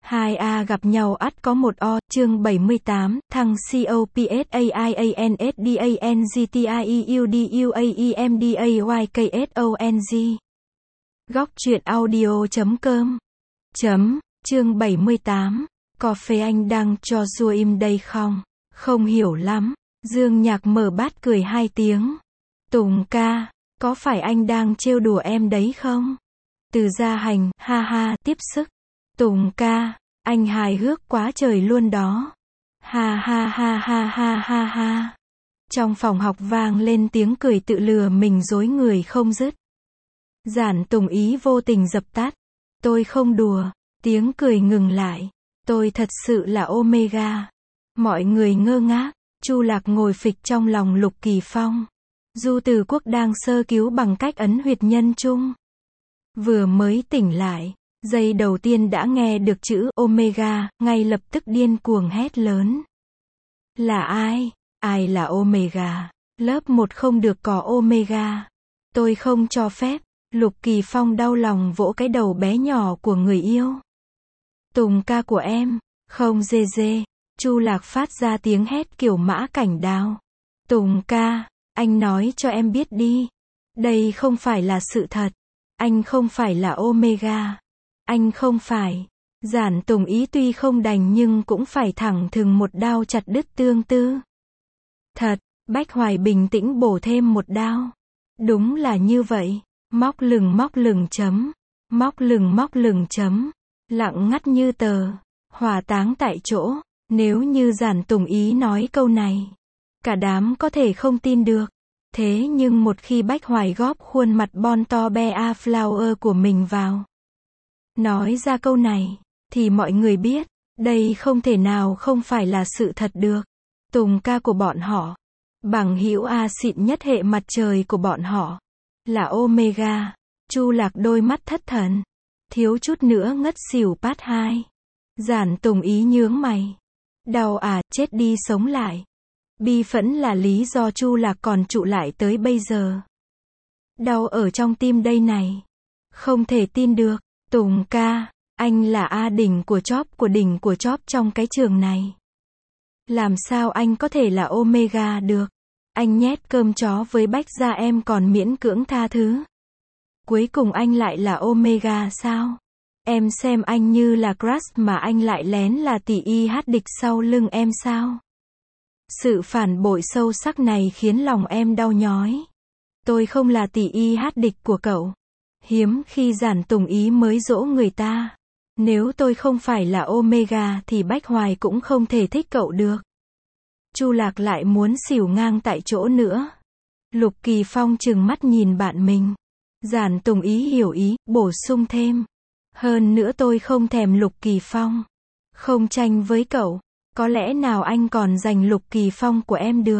Hai A gặp nhau ắt có một O, chương 78, thằng COPSAIANSDANGTIEUDUAEMDAYKSONG. Góc truyện audio.com. Chương 78. Cà phê anh đang cho Dua im đây không? Không hiểu lắm. Dương Nhạc mở bát cười hai tiếng. Tùng ca, có phải anh đang trêu đùa em đấy không? Từ Gia Hành, ha ha, tiếp sức. Tùng ca, anh hài hước quá trời luôn đó. Ha ha ha ha ha ha ha. Trong phòng học vang lên tiếng cười tự lừa mình dối người không dứt. Giản Tùng Ý vô tình dập tắt. Tôi không đùa. Tiếng cười ngừng lại. Tôi thật sự là Omega. Mọi người ngơ ngác. Chu Lạc ngồi phịch trong lòng Lục Kỳ Phong. Du Từ Quốc đang sơ cứu bằng cách ấn huyệt nhân trung. Vừa mới tỉnh lại, giây đầu tiên đã nghe được chữ Omega, ngay lập tức điên cuồng hét lớn. Là ai? Ai là Omega? Lớp 1 không được có Omega. Tôi không cho phép. Lục Kỳ Phong đau lòng vỗ cái đầu bé nhỏ của người yêu. Tùng ca của em. Không dê dê. Chu Lạc phát ra tiếng hét kiểu mã cảnh đao. Tùng ca, anh nói cho em biết đi. Đây không phải là sự thật. Anh không phải là Omega. Anh không phải. Giản Tùng Ý tuy không đành nhưng cũng phải thẳng thừng một đao chặt đứt tương tư. Thật, Bách Hoài bình tĩnh bổ thêm một đao. Đúng là như vậy. Móc lừng chấm. Móc lừng chấm. Lặng ngắt như tờ. Hỏa táng tại chỗ. Nếu như Giản Tùng Ý nói câu này, cả đám có thể không tin được. Thế nhưng một khi Bách Hoài góp khuôn mặt bon to be a flower của mình vào, nói ra câu này, thì mọi người biết, đây không thể nào không phải là sự thật được. Tùng ca của bọn họ, bằng hữu A xịn nhất hệ mặt trời của bọn họ, là Omega. Chu Lạc đôi mắt thất thần, thiếu chút nữa ngất xỉu part 2. Giản Tùng Ý nhướng mày. Đau à, chết đi sống lại. Bi phẫn là lý do Chu Lạc còn trụ lại tới bây giờ. Đau ở trong tim đây này. Không thể tin được. Tùng ca, anh là A đỉnh của chóp trong cái trường này. Làm sao anh có thể là Omega được? Anh nhét cơm chó với Bách Gia em còn miễn cưỡng tha thứ. Cuối cùng anh lại là Omega sao? Em xem anh như là crush mà anh lại lén là tỷ y hát địch sau lưng em sao? Sự phản bội sâu sắc này khiến lòng em đau nhói. Tôi không là tỷ y hát địch của cậu. Hiếm khi Giản Tùng Ý mới dỗ người ta. Nếu tôi không phải là Omega thì Bách Hoài cũng không thể thích cậu được. Chu Lạc lại muốn xỉu ngang tại chỗ nữa. Lục Kỳ Phong trừng mắt nhìn bạn mình. Giản Tùng Ý hiểu ý, bổ sung thêm. Hơn nữa tôi không thèm Lục Kỳ Phong. Không tranh với cậu. Có lẽ nào anh còn giành Lục Kỳ Phong của em được.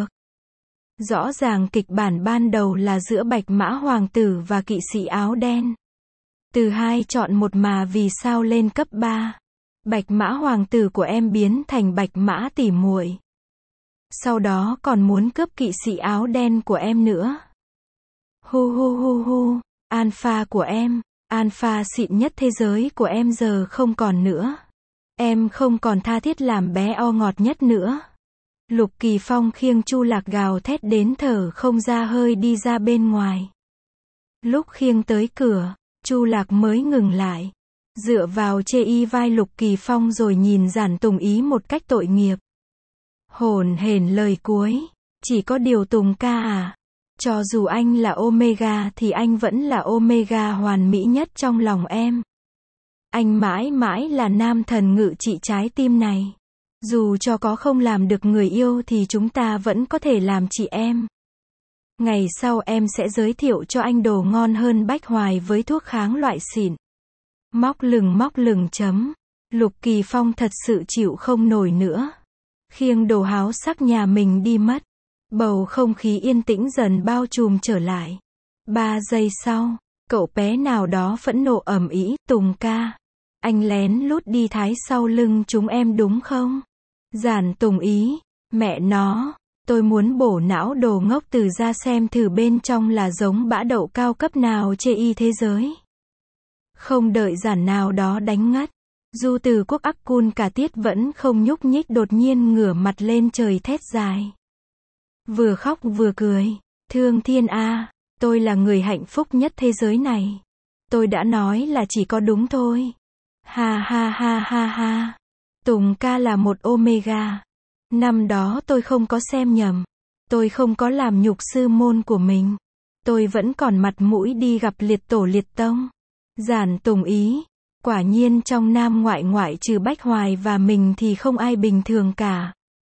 Rõ ràng kịch bản ban đầu là giữa Bạch Mã Hoàng tử và kỵ sĩ áo đen. Từ 2 chọn 1 mà vì sao lên cấp 3. Bạch Mã Hoàng tử của em biến thành Bạch Mã tỉ muội. Sau đó còn muốn cướp kỵ sĩ áo đen của em nữa. Hu hu hu hu. Alpha của em. Alpha xịn nhất thế giới của em giờ không còn nữa. Em không còn tha thiết làm bé o ngọt nhất nữa. Lục Kỳ Phong khiêng Chu Lạc gào thét đến thở không ra hơi đi ra bên ngoài. Lúc khiêng tới cửa, Chu Lạc mới ngừng lại. Dựa vào chê y vai Lục Kỳ Phong rồi nhìn Giản Tùng Ý một cách tội nghiệp. Hổn hển lời cuối. Chỉ có điều Tùng ca à. Cho dù anh là Omega thì anh vẫn là Omega hoàn mỹ nhất trong lòng em. Anh mãi mãi là nam thần ngự trị trái tim này. Dù cho có không làm được người yêu thì chúng ta vẫn có thể làm chị em. Ngày sau em sẽ giới thiệu cho anh đồ ngon hơn Bách Hoài với thuốc kháng loại xịn. Móc lừng chấm. Lục Kỳ Phong thật sự chịu không nổi nữa. Khiêng đồ háo sắc nhà mình đi mất. Bầu không khí yên tĩnh dần bao trùm trở lại. 3 giây sau, cậu bé nào đó phẫn nộ ầm ĩ, Tùng ca. Anh lén lút đi thái sau lưng chúng em đúng không? Giản Tùng Ý, mẹ nó, tôi muốn bổ não đồ ngốc từ ra xem thử bên trong là giống bã đậu cao cấp nào chê y thế giới. Không đợi Giản nào đó đánh ngất. Du Từ Quốc ắc cun cả tiết vẫn không nhúc nhích, đột nhiên ngửa mặt lên trời thét dài. Vừa khóc vừa cười. Thương Thiên a, tôi là người hạnh phúc nhất thế giới này. Tôi đã nói là chỉ có đúng thôi. Ha ha ha ha ha. Tùng ca là một Omega. Năm đó tôi không có xem nhầm. Tôi không có làm nhục sư môn của mình. Tôi vẫn còn mặt mũi đi gặp liệt tổ liệt tông. Giản Tùng Ý. Quả nhiên trong Nam ngoại ngoại trừ Bách Hoài và mình thì không ai bình thường cả.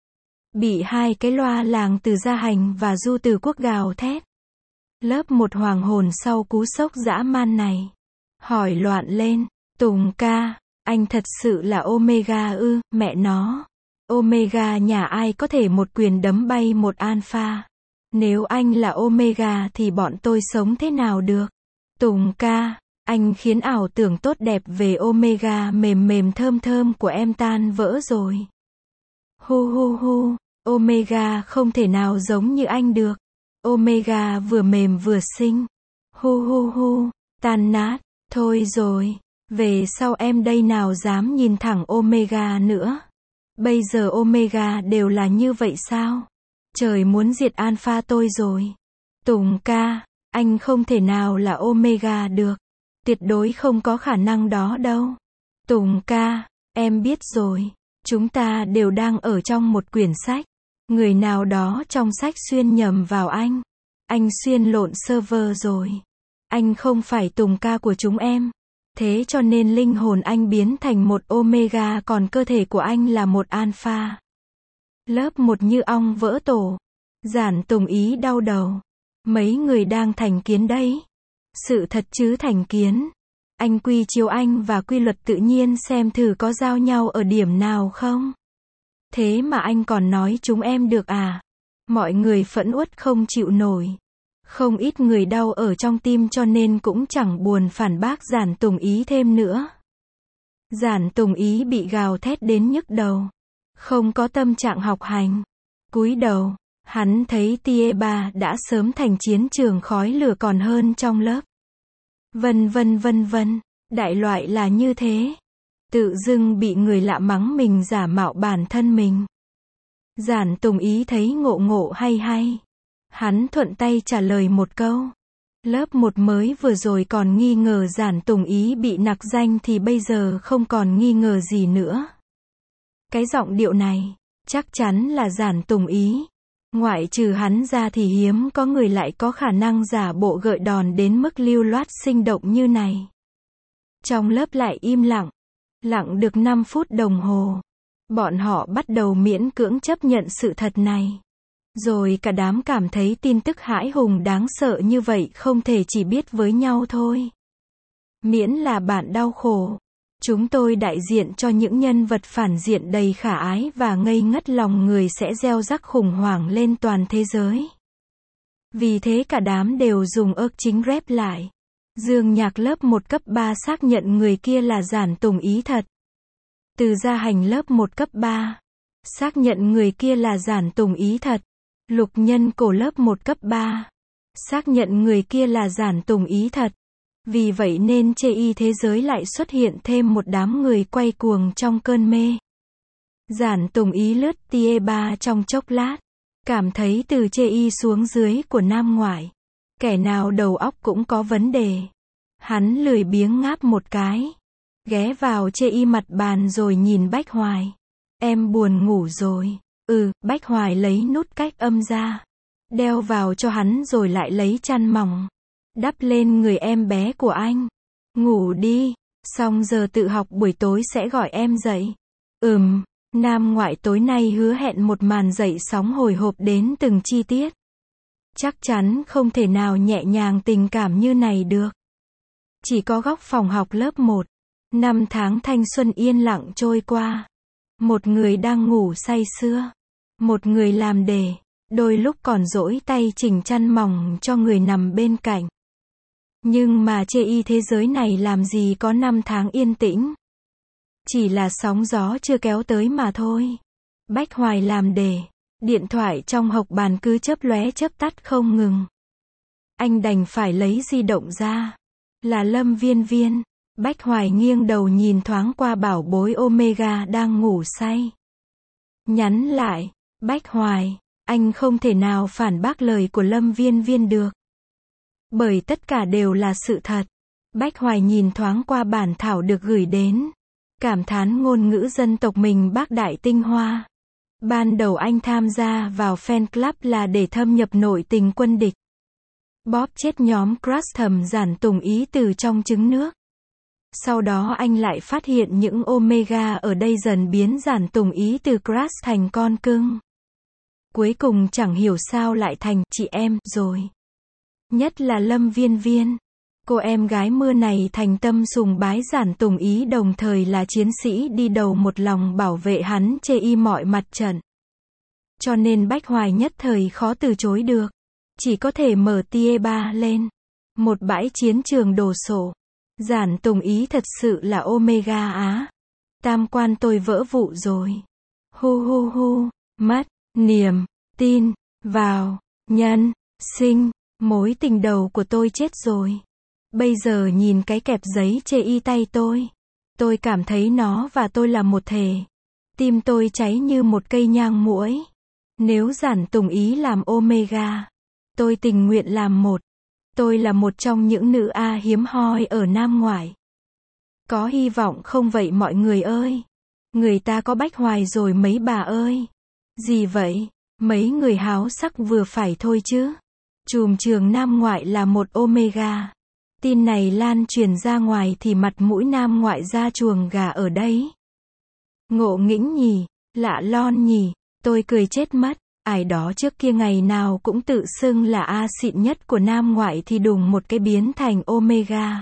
Bị hai cái loa làng từ Gia Hành và Du Từ Quốc gào thét. Lớp một hoàng hồn sau cú sốc dã man này. Hỏi loạn lên. Tùng ca, anh thật sự là Omega ư? Mẹ nó. Omega nhà ai có thể một quyền đấm bay một alpha? Nếu anh là Omega thì bọn tôi sống thế nào được? Tùng ca, anh khiến ảo tưởng tốt đẹp về Omega mềm mềm thơm thơm của em tan vỡ rồi. Hu hu hu, Omega không thể nào giống như anh được. Omega vừa mềm vừa xinh. Hu hu hu, tan nát. Thôi rồi, về sau em đây nào dám nhìn thẳng Omega nữa. Bây giờ Omega đều là như vậy sao? Trời muốn diệt Alpha tôi rồi. Tùng ca, anh không thể nào là Omega được. Tuyệt đối không có khả năng đó đâu. Tùng ca, em biết rồi. Chúng ta đều đang ở trong một quyển sách. Người nào đó trong sách xuyên nhầm vào anh. Anh xuyên lộn server rồi. Anh không phải Tùng ca của chúng em. Thế cho nên linh hồn anh biến thành một Omega, còn cơ thể của anh là một Alpha. Lớp một như ong vỡ tổ. Giản Tùng Ý đau đầu. Mấy người đang thành kiến đấy. Sự thật chứ thành kiến. Anh quy chiếu anh và quy luật tự nhiên xem thử có giao nhau ở điểm nào không. Thế mà anh còn nói chúng em được à? Mọi người phẫn uất không chịu nổi. Không ít người đau ở trong tim cho nên cũng chẳng buồn phản bác Giản Tùng Ý thêm nữa. Giản Tùng Ý bị gào thét đến nhức đầu. Không có tâm trạng học hành. Cúi đầu, hắn thấy Tia Ba đã sớm thành chiến trường khói lửa còn hơn trong lớp. Vân vân vân vân, đại loại là như thế. Tự dưng bị người lạ mắng mình giả mạo bản thân mình. Giản Tùng Ý thấy ngộ ngộ hay hay. Hắn thuận tay trả lời một câu. Lớp một mới vừa rồi còn nghi ngờ Giản Tùng Ý bị nặc danh thì bây giờ không còn nghi ngờ gì nữa. Cái giọng điệu này, chắc chắn là Giản Tùng Ý. Ngoại trừ hắn ra thì hiếm có người lại có khả năng giả bộ gợi đòn đến mức lưu loát sinh động như này. Trong lớp lại im lặng. Lặng được 5 phút đồng hồ. Bọn họ bắt đầu miễn cưỡng chấp nhận sự thật này. Rồi cả đám cảm thấy tin tức hãi hùng đáng sợ như vậy không thể chỉ biết với nhau thôi. Miễn là bạn đau khổ. Chúng tôi đại diện cho những nhân vật phản diện đầy khả ái và ngây ngất lòng người sẽ gieo rắc khủng hoảng lên toàn thế giới. Vì thế cả đám đều dùng ớt chính rep lại. Dương Nhạc lớp 1 cấp 3 xác nhận người kia là Giản Tùng Ý thật. Từ Gia Hành lớp 1 cấp 3 xác nhận người kia là Giản Tùng Ý thật. Lục Nhân Cổ lớp 1 cấp 3 xác nhận người kia là Giản Tùng Ý thật. Vì vậy nên chê y thế giới lại xuất hiện thêm một đám người quay cuồng trong cơn mê. Giản Tùng Ý lướt Tia Ba trong chốc lát. Cảm thấy từ chê y xuống dưới của Nam ngoại. Kẻ nào đầu óc cũng có vấn đề. Hắn lười biếng ngáp một cái. Ghé vào chê y mặt bàn rồi nhìn Bách Hoài. Em buồn ngủ rồi. Bách Hoài lấy nút cách âm ra. Đeo vào cho hắn rồi lại lấy chăn mỏng. Đắp lên người em bé của anh. Ngủ đi. Xong giờ tự học buổi tối sẽ gọi em dậy. Nam ngoại tối nay hứa hẹn một màn dậy sóng hồi hộp đến từng chi tiết. Chắc chắn không thể nào nhẹ nhàng tình cảm như này được. Chỉ có góc phòng học lớp 1. 5 tháng thanh xuân yên lặng trôi qua. Một người đang ngủ say sưa. Một người làm đề. Đôi lúc còn dỗi tay chỉnh chăn mỏng cho người nằm bên cạnh. Nhưng mà chê y thế giới này làm gì có 5 tháng yên tĩnh. Chỉ là sóng gió chưa kéo tới mà thôi. Bách Hoài làm đề. Điện thoại trong hộc bàn cứ chớp lóe chớp tắt không ngừng. Anh đành phải lấy di động ra. Là Lâm Viên Viên. Bách Hoài nghiêng đầu nhìn thoáng qua bảo bối Omega đang ngủ say. Nhắn lại, Bách Hoài, anh không thể nào phản bác lời của Lâm Viên Viên được. Bởi tất cả đều là sự thật. Bách Hoài nhìn thoáng qua bản thảo được gửi đến. Cảm thán ngôn ngữ dân tộc mình bác đại tinh hoa. Ban đầu anh tham gia vào fan club là để thâm nhập nội tình quân địch. Bóp chết nhóm crush thầm giản tùng ý từ trong trứng nước. Sau đó anh lại phát hiện những Omega ở đây dần biến giản tùng ý từ crush thành con cưng. Cuối cùng chẳng hiểu sao lại thành chị em rồi. Nhất là Lâm Viên Viên. Cô em gái mưa này thành tâm sùng bái giản tùng ý, đồng thời là chiến sĩ đi đầu một lòng bảo vệ hắn chê y mọi mặt trận. Cho nên Bách Hoài nhất thời khó từ chối được. Chỉ có thể mở tia ba lên. Một bãi chiến trường đồ sộ. Giản tùng ý thật sự là Omega á. Tam quan tôi vỡ vụn rồi. Hu hu hu. Mất niềm tin vào nhân sinh. Mối tình đầu của tôi chết rồi. Bây giờ nhìn cái kẹp giấy chê y tay tôi cảm thấy nó và tôi là một thể. Tim tôi cháy như một cây nhang muỗi. Nếu giản tùng ý làm Omega, tôi tình nguyện làm một. Tôi là một trong những nữ A hiếm hoi ở Nam Ngoại. Có hy vọng không vậy mọi người ơi? Người ta có Bách Hoài rồi mấy bà ơi. Gì vậy? Mấy người háo sắc vừa phải thôi chứ. Trùm trường Nam Ngoại là một Omega. Tin này lan truyền ra ngoài thì mặt mũi Nam Ngoại ra chuồng gà ở đấy. Ngộ nghĩnh nhỉ, lạ lon nhỉ, tôi cười chết mất. Ai đó trước kia ngày nào cũng tự xưng là A xịn nhất của Nam Ngoại thì đùng một cái biến thành Omega.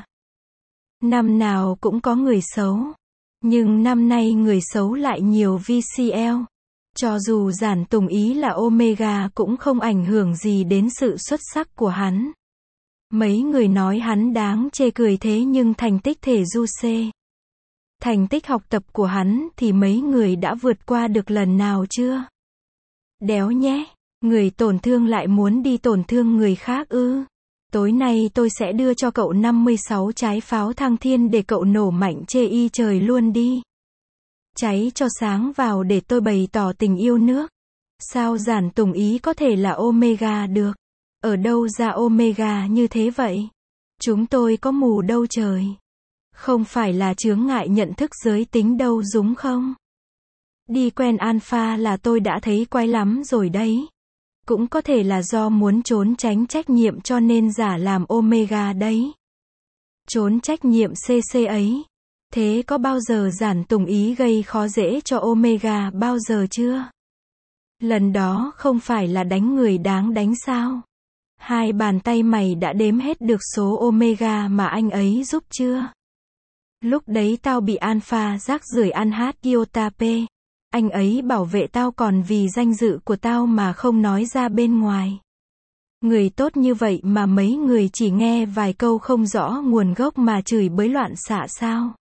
Năm nào cũng có người xấu. Nhưng năm nay người xấu lại nhiều VCL. Cho dù giản tùng ý là Omega cũng không ảnh hưởng gì đến sự xuất sắc của hắn. Mấy người nói hắn đáng chê cười thế nhưng thành tích thể du C. Thành tích học tập của hắn thì mấy người đã vượt qua được lần nào chưa? Đéo nhé, người tổn thương lại muốn đi tổn thương người khác ư? Tối nay tôi sẽ đưa cho cậu 56 trái pháo thăng thiên để cậu nổ mạnh chê y trời luôn đi. Cháy cho sáng vào để tôi bày tỏ tình yêu nước. Sao giản tùng ý có thể là Omega được? Ở đâu ra Omega như thế vậy? Chúng tôi có mù đâu trời. Không phải là chướng ngại nhận thức giới tính đâu đúng không? Đi quen Alpha là tôi đã thấy quái lắm rồi đấy. Cũng có thể là do muốn trốn tránh trách nhiệm cho nên giả làm Omega đấy. Trốn trách nhiệm CC ấy. Thế có bao giờ giản tùng ý gây khó dễ cho Omega bao giờ chưa? Lần đó không phải là đánh người đáng đánh sao? Hai bàn tay mày đã đếm hết được số Omega mà anh ấy giúp chưa? Lúc đấy tao bị Alpha rác rưởi ăn hát Iota P. Anh ấy bảo vệ tao còn vì danh dự của tao mà không nói ra bên ngoài. Người tốt như vậy mà mấy người chỉ nghe vài câu không rõ nguồn gốc mà chửi bới loạn xạ sao?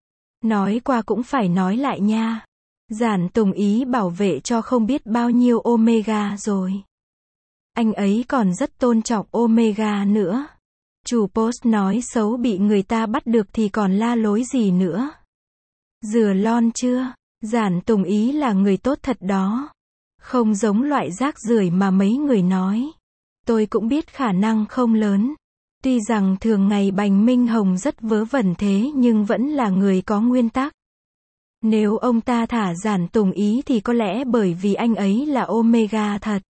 Nói qua cũng phải nói lại nha. Giản tùng ý bảo vệ cho không biết bao nhiêu Omega rồi. Anh ấy còn rất tôn trọng Omega nữa. Chủ post nói xấu bị người ta bắt được thì còn la lối gì nữa. Dừa lon chưa? Giản tùng ý là người tốt thật đó. Không giống loại rác rưởi mà mấy người nói. Tôi cũng biết khả năng không lớn. Tuy rằng thường ngày Bành Minh Hồng rất vớ vẩn thế nhưng vẫn là người có nguyên tắc. Nếu ông ta thả giản tùng ý thì có lẽ bởi vì anh ấy là Omega thật.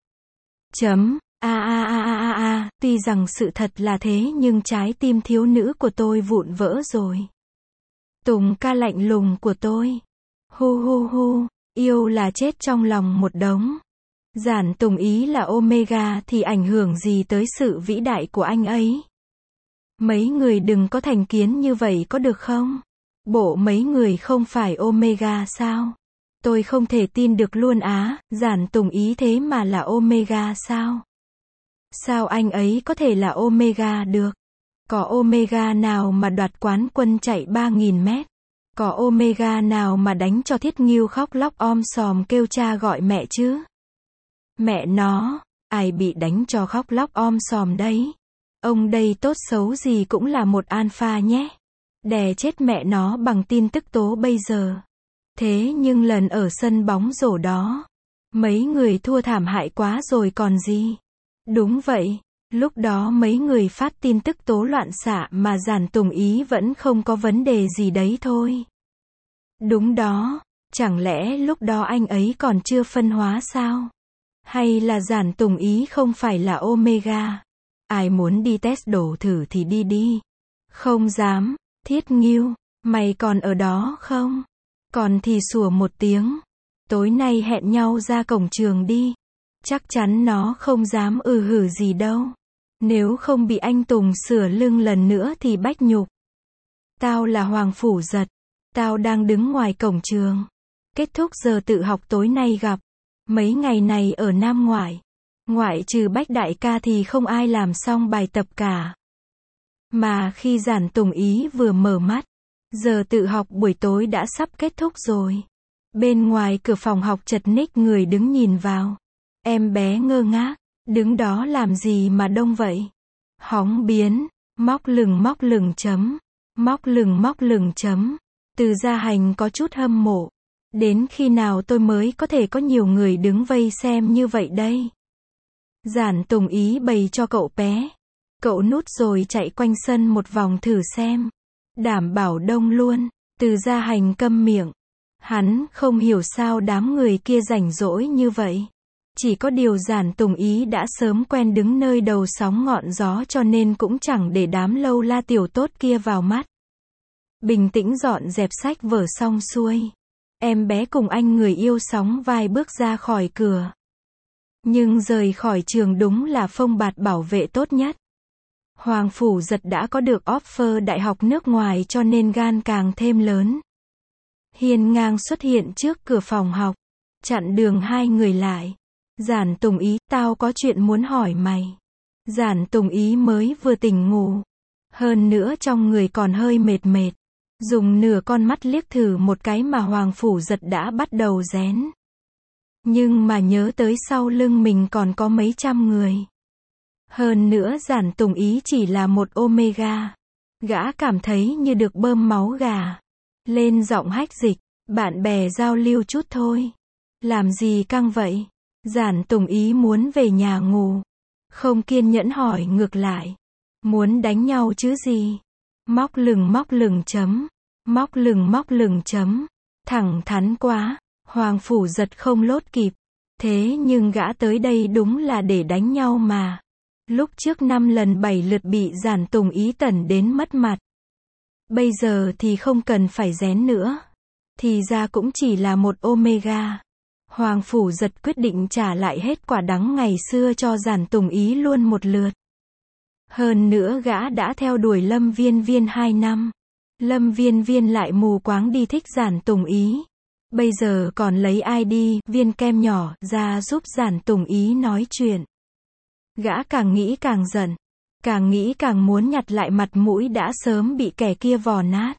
Tuy rằng sự thật là thế nhưng trái tim thiếu nữ của tôi vụn vỡ rồi. Tùng ca lạnh lùng của tôi. Hu hu hu, yêu là chết trong lòng một đống. Giản tùng ý là Omega thì ảnh hưởng gì tới sự vĩ đại của anh ấy? Mấy người đừng có thành kiến như vậy có được không? Bộ mấy người không phải Omega sao? Tôi không thể tin được luôn á, giản tùng ý thế mà là Omega sao? Sao anh ấy có thể là Omega được? Có Omega nào mà đoạt quán quân chạy 3.000 mét? Có Omega nào mà đánh cho Thiết Ngưu khóc lóc om sòm kêu cha gọi mẹ chứ? Mẹ nó, ai bị đánh cho khóc lóc om sòm đấy? Ông đây tốt xấu gì cũng là một alpha nhé. Đè chết mẹ nó bằng tin tức tố bây giờ. Thế nhưng lần ở sân bóng rổ đó, mấy người thua thảm hại quá rồi còn gì. Đúng vậy, lúc đó mấy người phát tin tức tố loạn xạ mà Giản Tùng Ý vẫn không có vấn đề gì đấy thôi. Đúng đó, chẳng lẽ lúc đó anh ấy còn chưa phân hóa sao? Hay là Giản Tùng Ý không phải là Omega? Ai muốn đi test đổ thử thì đi đi. Không dám, Thiết Ngưu, mày còn ở đó không? Còn thì sủa một tiếng. Tối nay hẹn nhau ra cổng trường đi. Chắc chắn nó không dám hử gì đâu. Nếu không bị anh Tùng sửa lưng lần nữa thì bách nhục. Tao là Hoàng Phủ Giật. Tao đang đứng ngoài cổng trường. Kết thúc giờ tự học tối nay gặp. Mấy ngày này ở Nam Ngoại. Ngoại trừ Bách đại ca thì không ai làm xong bài tập cả. Mà khi Giản Tùng Ý vừa mở mắt, giờ tự học buổi tối đã sắp kết thúc rồi. Bên ngoài cửa phòng học chật ních người đứng nhìn vào. Em bé ngơ ngác, đứng đó làm gì mà đông vậy? Hóng biến, móc lừng chấm. Móc lừng chấm. Từ Gia Hành có chút hâm mộ. Đến khi nào tôi mới có thể có nhiều người đứng vây xem như vậy đây? Giản Tùng Ý bày cho cậu bé. Cậu nút rồi chạy quanh sân một vòng thử xem. Đảm bảo đông luôn. Từ Gia Hành câm miệng. Hắn không hiểu sao đám người kia rảnh rỗi như vậy. Chỉ có điều Giản Tùng Ý đã sớm quen đứng nơi đầu sóng ngọn gió cho nên cũng chẳng để đám lâu la tiểu tốt kia vào mắt. Bình tĩnh dọn dẹp sách vở xong xuôi. Em bé cùng anh người yêu sóng vai bước ra khỏi cửa. Nhưng rời khỏi trường đúng là phông bạt bảo vệ tốt nhất. Hoàng Phủ Giật đã có được offer đại học nước ngoài cho nên gan càng thêm lớn. Hiên ngang xuất hiện trước cửa phòng học. Chặn đường hai người lại. Giản Tùng Ý, tao có chuyện muốn hỏi mày. Giản Tùng Ý mới vừa tỉnh ngủ. Hơn nữa trong người còn hơi mệt mệt. Dùng nửa con mắt liếc thử một cái mà Hoàng Phủ Giật đã bắt đầu rén. Nhưng mà nhớ tới sau lưng mình còn có mấy trăm người. Hơn nữa Giản Tùng Ý chỉ là một Omega. Gã cảm thấy như được bơm máu gà. Lên giọng hách dịch, bạn bè giao lưu chút thôi. Làm gì căng vậy? Giản Tùng Ý muốn về nhà ngủ. Không kiên nhẫn hỏi ngược lại. Muốn đánh nhau chứ gì? Móc lừng chấm. Móc lừng chấm. Thẳng thắn quá. Hoàng Phủ Giật không lốt kịp. Thế nhưng gã tới đây đúng là để đánh nhau mà. Lúc trước 5 lần 7 lượt bị Giản Tùng Ý tẩn đến mất mặt. Bây giờ thì không cần phải rén nữa. Thì ra cũng chỉ là một Omega. Hoàng Phủ Giật quyết định trả lại hết quả đắng ngày xưa cho Giản Tùng Ý luôn một lượt. Hơn nữa gã đã theo đuổi Lâm Viên Viên 2 năm. Lâm Viên Viên lại mù quáng đi thích Giản Tùng Ý. Bây giờ còn lấy ID, viên kem nhỏ, ra giúp Giản Tùng Ý nói chuyện. Gã càng nghĩ càng giận. Càng nghĩ càng muốn nhặt lại mặt mũi đã sớm bị kẻ kia vò nát.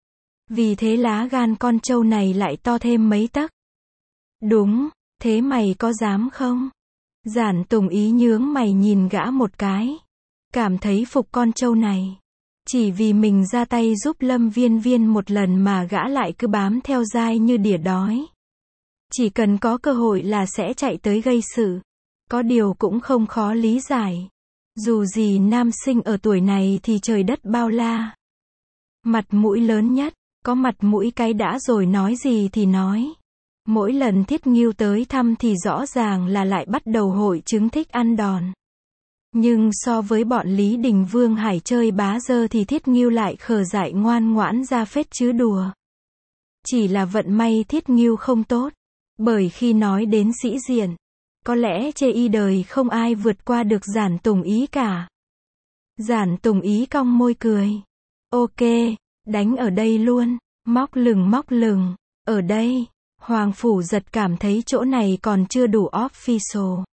Vì thế lá gan con trâu này lại to thêm mấy tấc. Đúng, thế mày có dám không? Giản Tùng Ý nhướng mày nhìn gã một cái. Cảm thấy phục con trâu này. Chỉ vì mình ra tay giúp Lâm Viên Viên một lần mà gã lại cứ bám theo dai như đỉa đói. Chỉ cần có cơ hội là sẽ chạy tới gây sự. Có điều cũng không khó lý giải. Dù gì nam sinh ở tuổi này thì trời đất bao la. Mặt mũi lớn nhất, có mặt mũi cái đã rồi nói gì thì nói. Mỗi lần Thiết Ngưu tới thăm thì rõ ràng là lại bắt đầu hội chứng thích ăn đòn. Nhưng so với bọn Lý Đình Vương Hải chơi bá dơ thì Thiết Ngưu lại khờ dại ngoan ngoãn ra phết chứ đùa. Chỉ là vận may Thiết Ngưu không tốt. Bởi khi nói đến sĩ diện, có lẽ chê y đời không ai vượt qua được Giản Tùng Ý cả. Giản Tùng Ý cong môi cười. Ok, đánh ở đây luôn. Móc lừng. Ở đây. Hoàng Phủ Giật cảm thấy chỗ này còn chưa đủ official.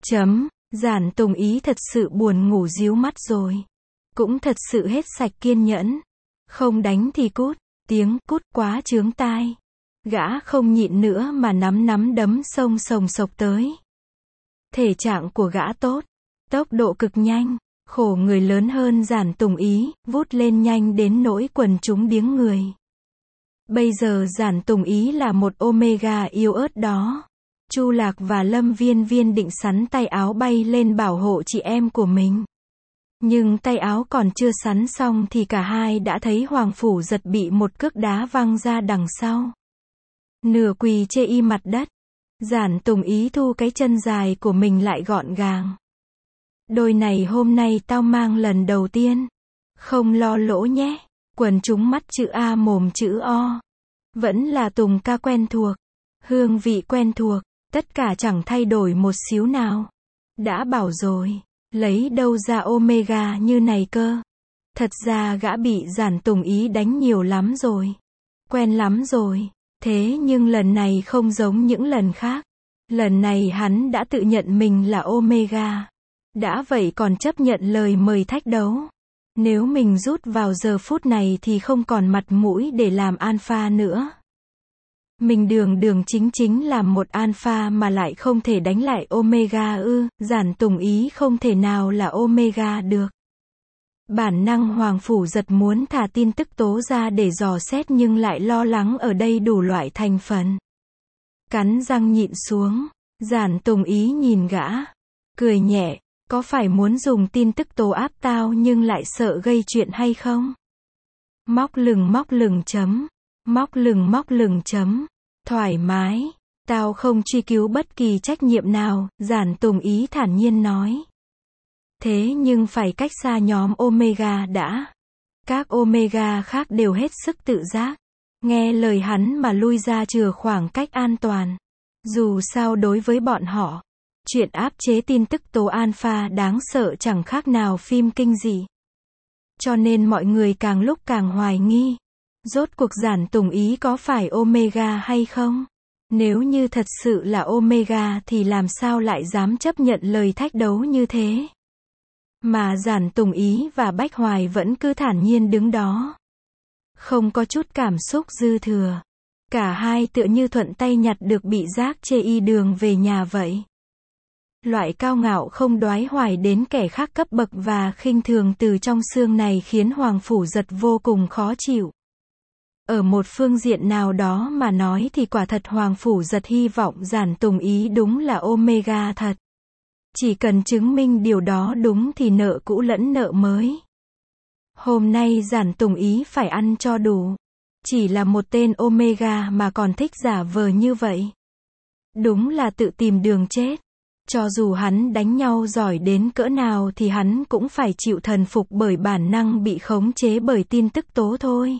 Giản Tùng Ý thật sự buồn ngủ díu mắt rồi. Cũng thật sự hết sạch kiên nhẫn. Không đánh thì cút. Tiếng cút quá chướng tai. Gã không nhịn nữa mà nắm đấm sồng sộc tới. Thể trạng của gã tốt. Tốc độ cực nhanh. Khổ người lớn hơn Giản Tùng Ý, vút lên nhanh đến nỗi quần chúng điếng người. Bây giờ Giản Tùng Ý là một Omega yếu ớt đó. Chu Lạc và Lâm Viên Viên định sắn tay áo bay lên bảo hộ chị em của mình. Nhưng tay áo còn chưa sắn xong thì cả hai đã thấy Hoàng Phủ Giật bị một cước đá văng ra đằng sau. Nửa quỳ chê y mặt đất. Giản Tùng Ý thu cái chân dài của mình lại gọn gàng. Đôi này hôm nay tao mang lần đầu tiên. Không lo lỗ nhé. Quần chúng mắt chữ A mồm chữ O. Vẫn là Tùng ca quen thuộc. Hương vị quen thuộc. Tất cả chẳng thay đổi một xíu nào. Đã bảo rồi. Lấy đâu ra Omega như này cơ. Thật ra gã bị Giản Tùng Ý đánh nhiều lắm rồi. Quen lắm rồi. Thế nhưng lần này không giống những lần khác. Lần này hắn đã tự nhận mình là Omega. Đã vậy còn chấp nhận lời mời thách đấu. Nếu mình rút vào giờ phút này thì không còn mặt mũi để làm alpha nữa. Mình đường chính làm một alpha mà lại không thể đánh lại Omega ư, Giản Tùng Ý không thể nào là Omega được. Bản năng Hoàng Phủ Giật muốn thả tin tức tố ra để dò xét nhưng lại lo lắng ở đây đủ loại thành phần. Cắn răng nhịn xuống, Giản Tùng Ý nhìn gã, cười nhẹ, có phải muốn dùng tin tức tố áp tao nhưng lại sợ gây chuyện hay không? Móc lừng chấm. Móc lừng chấm. Thoải mái. Tao không truy cứu bất kỳ trách nhiệm nào, Giản Tùng Ý thản nhiên nói. Thế nhưng phải cách xa nhóm Omega đã. Các Omega khác đều hết sức tự giác. Nghe lời hắn mà lui ra chừa khoảng cách an toàn. Dù sao đối với bọn họ, chuyện áp chế tin tức tố alpha đáng sợ chẳng khác nào phim kinh dị. Cho nên mọi người càng lúc càng hoài nghi. Rốt cuộc Giản Tùng Ý có phải Omega hay không? Nếu như thật sự là Omega thì làm sao lại dám chấp nhận lời thách đấu như thế? Mà Giản Tùng Ý và Bách Hoài vẫn cứ thản nhiên đứng đó. Không có chút cảm xúc dư thừa. Cả hai tựa như thuận tay nhặt được bị rác chê y đường về nhà vậy. Loại cao ngạo không đoái hoài đến kẻ khác cấp bậc và khinh thường từ trong xương này khiến Hoàng Phủ Giật vô cùng khó chịu. Ở một phương diện nào đó mà nói thì quả thật Hoàng Phủ Giật hy vọng Giản Tùng Ý đúng là Omega thật. Chỉ cần chứng minh điều đó đúng thì nợ cũ lẫn nợ mới. Hôm nay Giản Tùng Ý phải ăn cho đủ. Chỉ là một tên Omega mà còn thích giả vờ như vậy. Đúng là tự tìm đường chết. Cho dù hắn đánh nhau giỏi đến cỡ nào thì hắn cũng phải chịu thần phục bởi bản năng bị khống chế bởi tin tức tố thôi.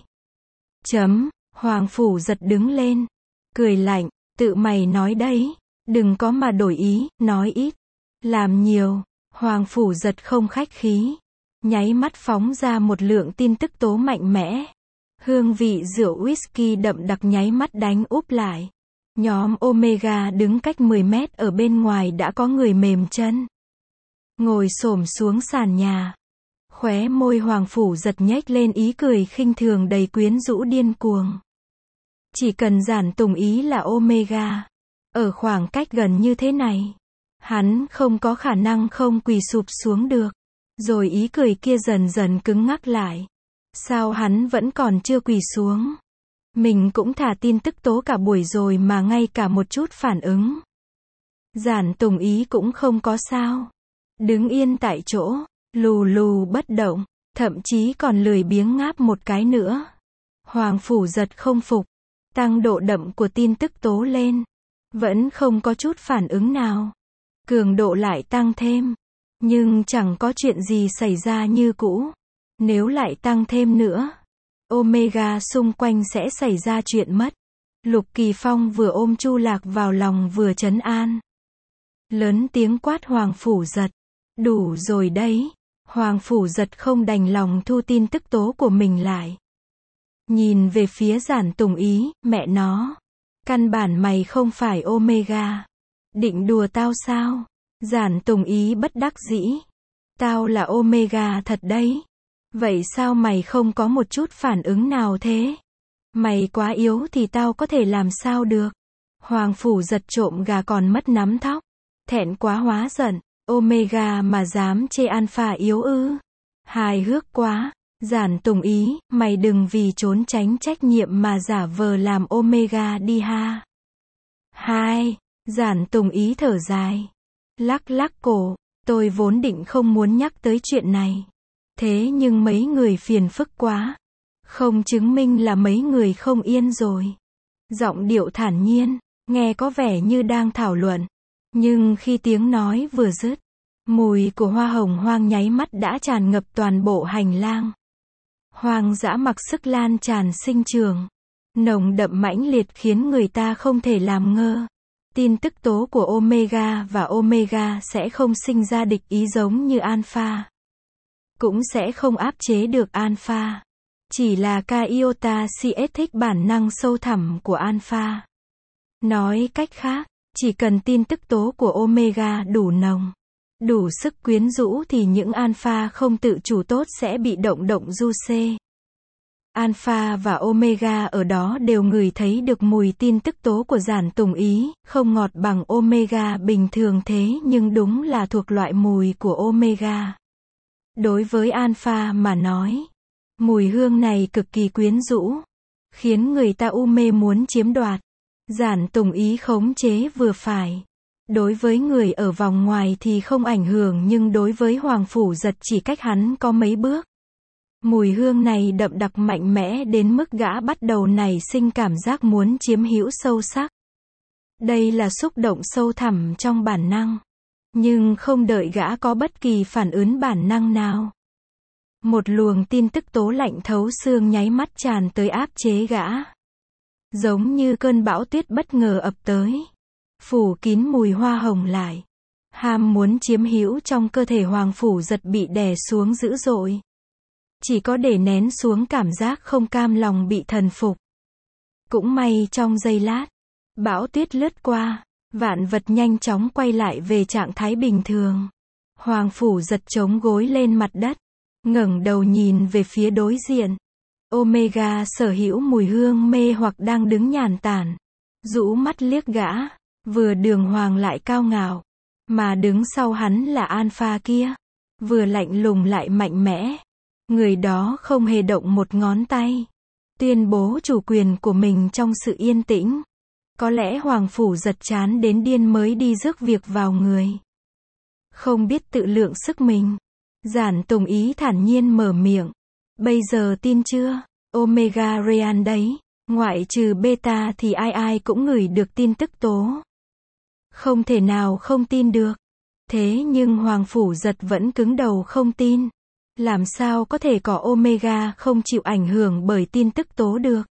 Hoàng Phủ Giật đứng lên. Cười lạnh, tự mày nói đấy. Đừng có mà đổi ý, nói ít. Làm nhiều. Hoàng Phủ Giật không khách khí. Nháy mắt phóng ra một lượng tin tức tố mạnh mẽ. Hương vị rượu whisky đậm đặc nháy mắt đánh úp lại. Nhóm Omega đứng cách 10 mét ở bên ngoài đã có người mềm chân. Ngồi xổm xuống sàn nhà. Khóe môi Hoàng Phủ Giật nhếch lên ý cười khinh thường đầy quyến rũ điên cuồng. Chỉ cần Giản Tùng Ý là Omega. Ở khoảng cách gần như thế này. Hắn không có khả năng không quỳ sụp xuống được. Rồi ý cười kia dần dần cứng ngắc lại. Sao hắn vẫn còn chưa quỳ xuống? Mình cũng thả tin tức tố cả buổi rồi mà ngay cả một chút phản ứng. Giản Tùng Ý cũng không có sao. Đứng yên tại chỗ, lù lù bất động, thậm chí còn lười biếng ngáp một cái nữa. Hoàng Phủ Giật không phục, tăng độ đậm của tin tức tố lên. Vẫn không có chút phản ứng nào. Cường độ lại tăng thêm. Nhưng chẳng có chuyện gì xảy ra như cũ. Nếu lại tăng thêm nữa, Omega xung quanh sẽ xảy ra chuyện mất. Lục Kỳ Phong vừa ôm Chu Lạc vào lòng vừa trấn an. Lớn tiếng quát Hoàng Phủ Giật. Đủ rồi đấy. Hoàng Phủ Giật không đành lòng thu tin tức tố của mình lại. Nhìn về phía Giản Tùng Ý, mẹ nó. Căn bản mày không phải Omega. Định đùa tao sao? Giản Tùng Ý bất đắc dĩ. Tao là Omega thật đấy. Vậy sao mày không có một chút phản ứng nào thế? Mày quá yếu thì tao có thể làm sao được? Hoàng Phủ Giật trộm gà còn mất nắm thóc. Thẹn quá hóa giận. Omega mà dám chê alpha yếu ư? Hài hước quá. Giản Tùng Ý, mày đừng vì trốn tránh trách nhiệm mà giả vờ làm Omega đi ha. 2. Giản Tùng Ý thở dài. Lắc lắc cổ, tôi vốn định không muốn nhắc tới chuyện này. Thế nhưng mấy người phiền phức quá. Không chứng minh là mấy người không yên rồi. Giọng điệu thản nhiên, nghe có vẻ như đang thảo luận. Nhưng khi tiếng nói vừa dứt, mùi của hoa hồng hoang nháy mắt đã tràn ngập toàn bộ hành lang. Hoang dã mặc sức lan tràn sinh trường. Nồng đậm mãnh liệt khiến người ta không thể làm ngơ. Tin tức tố của Omega và Omega sẽ không sinh ra địch ý giống như Alpha. Cũng sẽ không áp chế được Alpha. Chỉ là Ka-iota CS thích bản năng sâu thẳm của Alpha. Nói cách khác, chỉ cần tin tức tố của Omega đủ nồng, đủ sức quyến rũ thì những Alpha không tự chủ tốt sẽ bị động du xê. Alpha và Omega ở đó đều ngửi thấy được mùi tin tức tố của Giản Tùng Ý, không ngọt bằng Omega bình thường thế nhưng đúng là thuộc loại mùi của Omega. Đối với Alpha mà nói, mùi hương này cực kỳ quyến rũ, khiến người ta u mê muốn chiếm đoạt. Giản Tùng Ý khống chế vừa phải. Đối với người ở vòng ngoài thì không ảnh hưởng nhưng đối với Hoàng Phủ Giật chỉ cách hắn có mấy bước. Mùi hương này đậm đặc mạnh mẽ đến mức gã bắt đầu nảy sinh cảm giác muốn chiếm hữu sâu sắc. Đây là xúc động sâu thẳm trong bản năng. Nhưng không đợi gã có bất kỳ phản ứng bản năng nào. Một luồng tin tức tố lạnh thấu xương nháy mắt tràn tới áp chế gã. Giống như cơn bão tuyết bất ngờ ập tới. Phủ kín mùi hoa hồng lại. Ham muốn chiếm hữu trong cơ thể Hoàng Phủ Giật bị đè xuống dữ dội. Chỉ có để nén xuống cảm giác không cam lòng bị thần phục. Cũng may trong giây lát, bão tuyết lướt qua, vạn vật nhanh chóng quay lại về trạng thái bình thường. Hoàng Phủ Giật chống gối lên mặt đất, ngẩng đầu nhìn về phía đối diện. Omega sở hữu mùi hương mê hoặc đang đứng nhàn tản, rũ mắt liếc gã, vừa đường hoàng lại cao ngạo, mà đứng sau hắn là Alpha kia, vừa lạnh lùng lại mạnh mẽ. Người đó không hề động một ngón tay, tuyên bố chủ quyền của mình trong sự yên tĩnh. Có lẽ Hoàng Phủ Giật chán đến điên mới đi rước việc vào người. Không biết tự lượng sức mình. Giản Tùng Ý thản nhiên mở miệng. Bây giờ tin chưa? Omega Real đấy. Ngoại trừ beta thì ai cũng ngửi được tin tức tố. Không thể nào không tin được. Thế nhưng Hoàng Phủ Giật vẫn cứng đầu không tin. Làm sao có thể có Omega không chịu ảnh hưởng bởi tin tức tố được?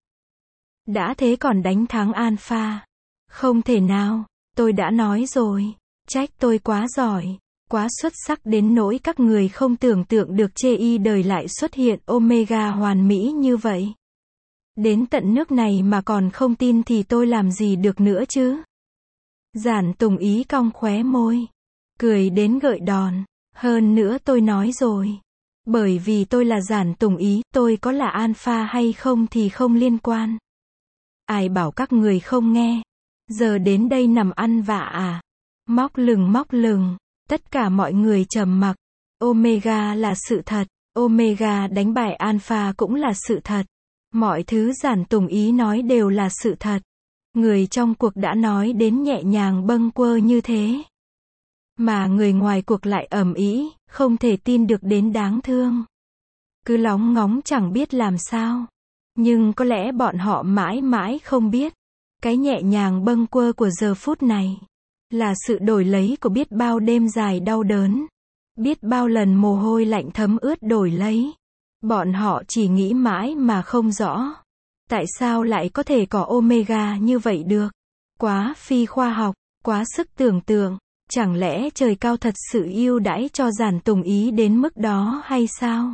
Đã thế còn đánh thắng Alpha. Không thể nào, tôi đã nói rồi. Trách tôi quá giỏi, quá xuất sắc đến nỗi các người không tưởng tượng được chê y đời lại xuất hiện Omega hoàn mỹ như vậy. Đến tận nước này mà còn không tin thì tôi làm gì được nữa chứ? Giản Tùng Ý cong khóe môi, cười đến gợi đòn. Hơn nữa tôi nói rồi. Bởi vì tôi là Giản Tùng Ý, tôi có là Alpha hay không thì không liên quan. Ai bảo các người không nghe? Giờ đến đây nằm ăn vạ à? Móc lừng, tất cả mọi người trầm mặc. Omega là sự thật, Omega đánh bại Alpha cũng là sự thật. Mọi thứ Giản Tùng Ý nói đều là sự thật. Người trong cuộc đã nói đến nhẹ nhàng bâng quơ như thế. Mà người ngoài cuộc lại ầm ĩ, không thể tin được đến đáng thương. Cứ lóng ngóng chẳng biết làm sao. Nhưng có lẽ bọn họ mãi mãi không biết. Cái nhẹ nhàng bâng quơ của giờ phút này là sự đổi lấy của biết bao đêm dài đau đớn. Biết bao lần mồ hôi lạnh thấm ướt đổi lấy. Bọn họ chỉ nghĩ mãi mà không rõ. Tại sao lại có thể có Omega như vậy được? Quá phi khoa học, quá sức tưởng tượng. Chẳng lẽ trời cao thật sự ưu đãi cho Giản Tùng Ý đến mức đó hay sao?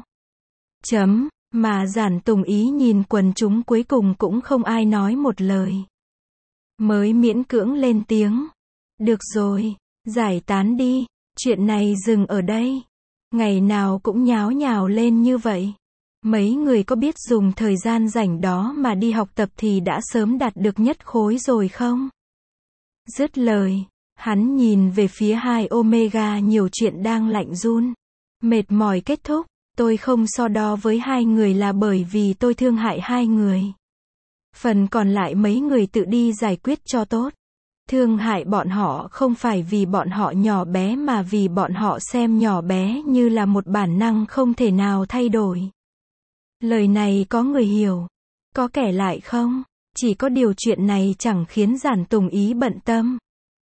Mà Giản Tùng Ý nhìn quần chúng cuối cùng cũng không ai nói một lời. Mới miễn cưỡng lên tiếng. Được rồi, giải tán đi, chuyện này dừng ở đây. Ngày nào cũng nháo nhào lên như vậy. Mấy người có biết dùng thời gian rảnh đó mà đi học tập thì đã sớm đạt được nhất khối rồi không? Dứt lời, Hắn nhìn về phía hai Omega nhiều chuyện đang lạnh run. Mệt mỏi kết thúc, tôi không so đo với hai người là bởi vì tôi thương hại hai người. Phần còn lại mấy người tự đi giải quyết cho tốt. Thương hại bọn họ không phải vì bọn họ nhỏ bé mà vì bọn họ xem nhỏ bé như là một bản năng không thể nào thay đổi. Lời này có người hiểu, có kẻ lại không. Chỉ có điều chuyện này chẳng khiến Giản Tùng Ý bận tâm.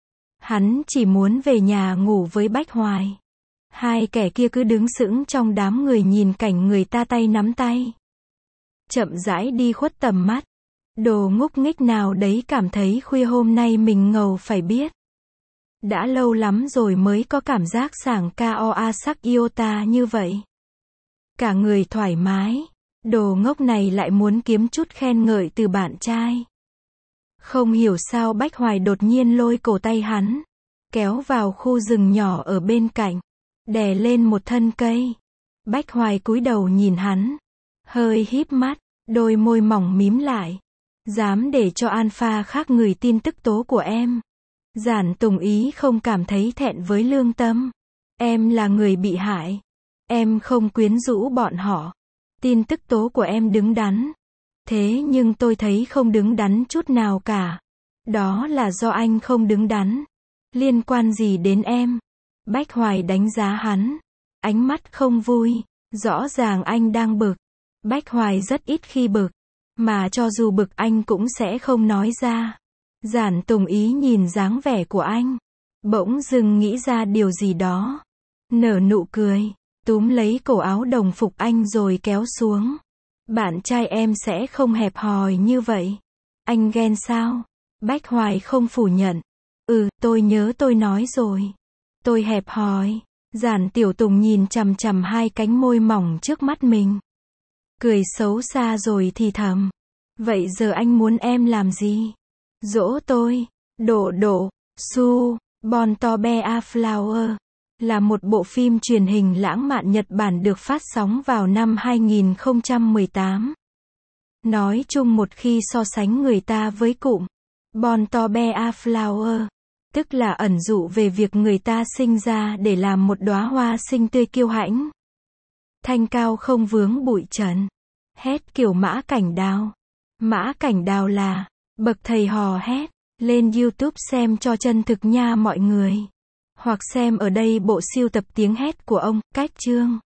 Hắn chỉ muốn về nhà ngủ với Bách Hoài. Hai kẻ kia cứ đứng sững trong đám người nhìn cảnh người ta tay nắm tay. Chậm rãi đi khuất tầm mắt. Đồ ngúc nghích nào đấy cảm thấy khuya hôm nay mình ngầu phải biết. Đã lâu lắm rồi mới có cảm giác sảng cao sắc iota như vậy. Cả người thoải mái. Đồ ngốc này lại muốn kiếm chút khen ngợi từ bạn trai. Không hiểu sao Bách Hoài đột nhiên lôi cổ tay hắn. Kéo vào khu rừng nhỏ ở bên cạnh. Đè lên một thân cây. Bách Hoài cúi đầu nhìn hắn. Hơi híp mắt, đôi môi mỏng mím lại. Dám để cho Alpha khác người tin tức tố của em. Giản Tùng Ý không cảm thấy thẹn với lương tâm. Em là người bị hại. Em không quyến rũ bọn họ. Tin tức tố của em đứng đắn. Thế nhưng tôi thấy không đứng đắn chút nào cả. Đó là do anh không đứng đắn. Liên quan gì đến em? Bách Hoài đánh giá hắn. Ánh mắt không vui. Rõ ràng anh đang bực. Bách Hoài rất ít khi bực. Mà cho dù bực anh cũng sẽ không nói ra. Giản Tùng Ý nhìn dáng vẻ của anh. Bỗng dưng nghĩ ra điều gì đó. Nở nụ cười. Túm lấy cổ áo đồng phục anh rồi kéo xuống. Bạn trai em sẽ không hẹp hòi như vậy. Anh ghen sao? Bách Hoài không phủ nhận. Tôi nhớ tôi nói rồi. Tôi hẹp hòi. Giản Tiểu Tùng nhìn chằm chằm hai cánh môi mỏng trước mắt mình. Cười xấu xa rồi thì thầm. Vậy giờ anh muốn em làm gì? Dỗ tôi. Độ, su, Bon to be a flower. Là một bộ phim truyền hình lãng mạn Nhật Bản được phát sóng vào năm 2018. Nói chung một khi so sánh người ta với cụm Bon to be a flower, tức là ẩn dụ về việc người ta sinh ra để làm một đóa hoa xinh tươi kiêu hãnh. Thanh cao không vướng bụi trần. Hét kiểu Mã Cảnh Đào. Mã Cảnh Đào là bậc thầy hò hét. Lên YouTube xem cho chân thực nha mọi người. Hoặc xem ở đây bộ siêu tập tiếng hét của ông, Cách Trương.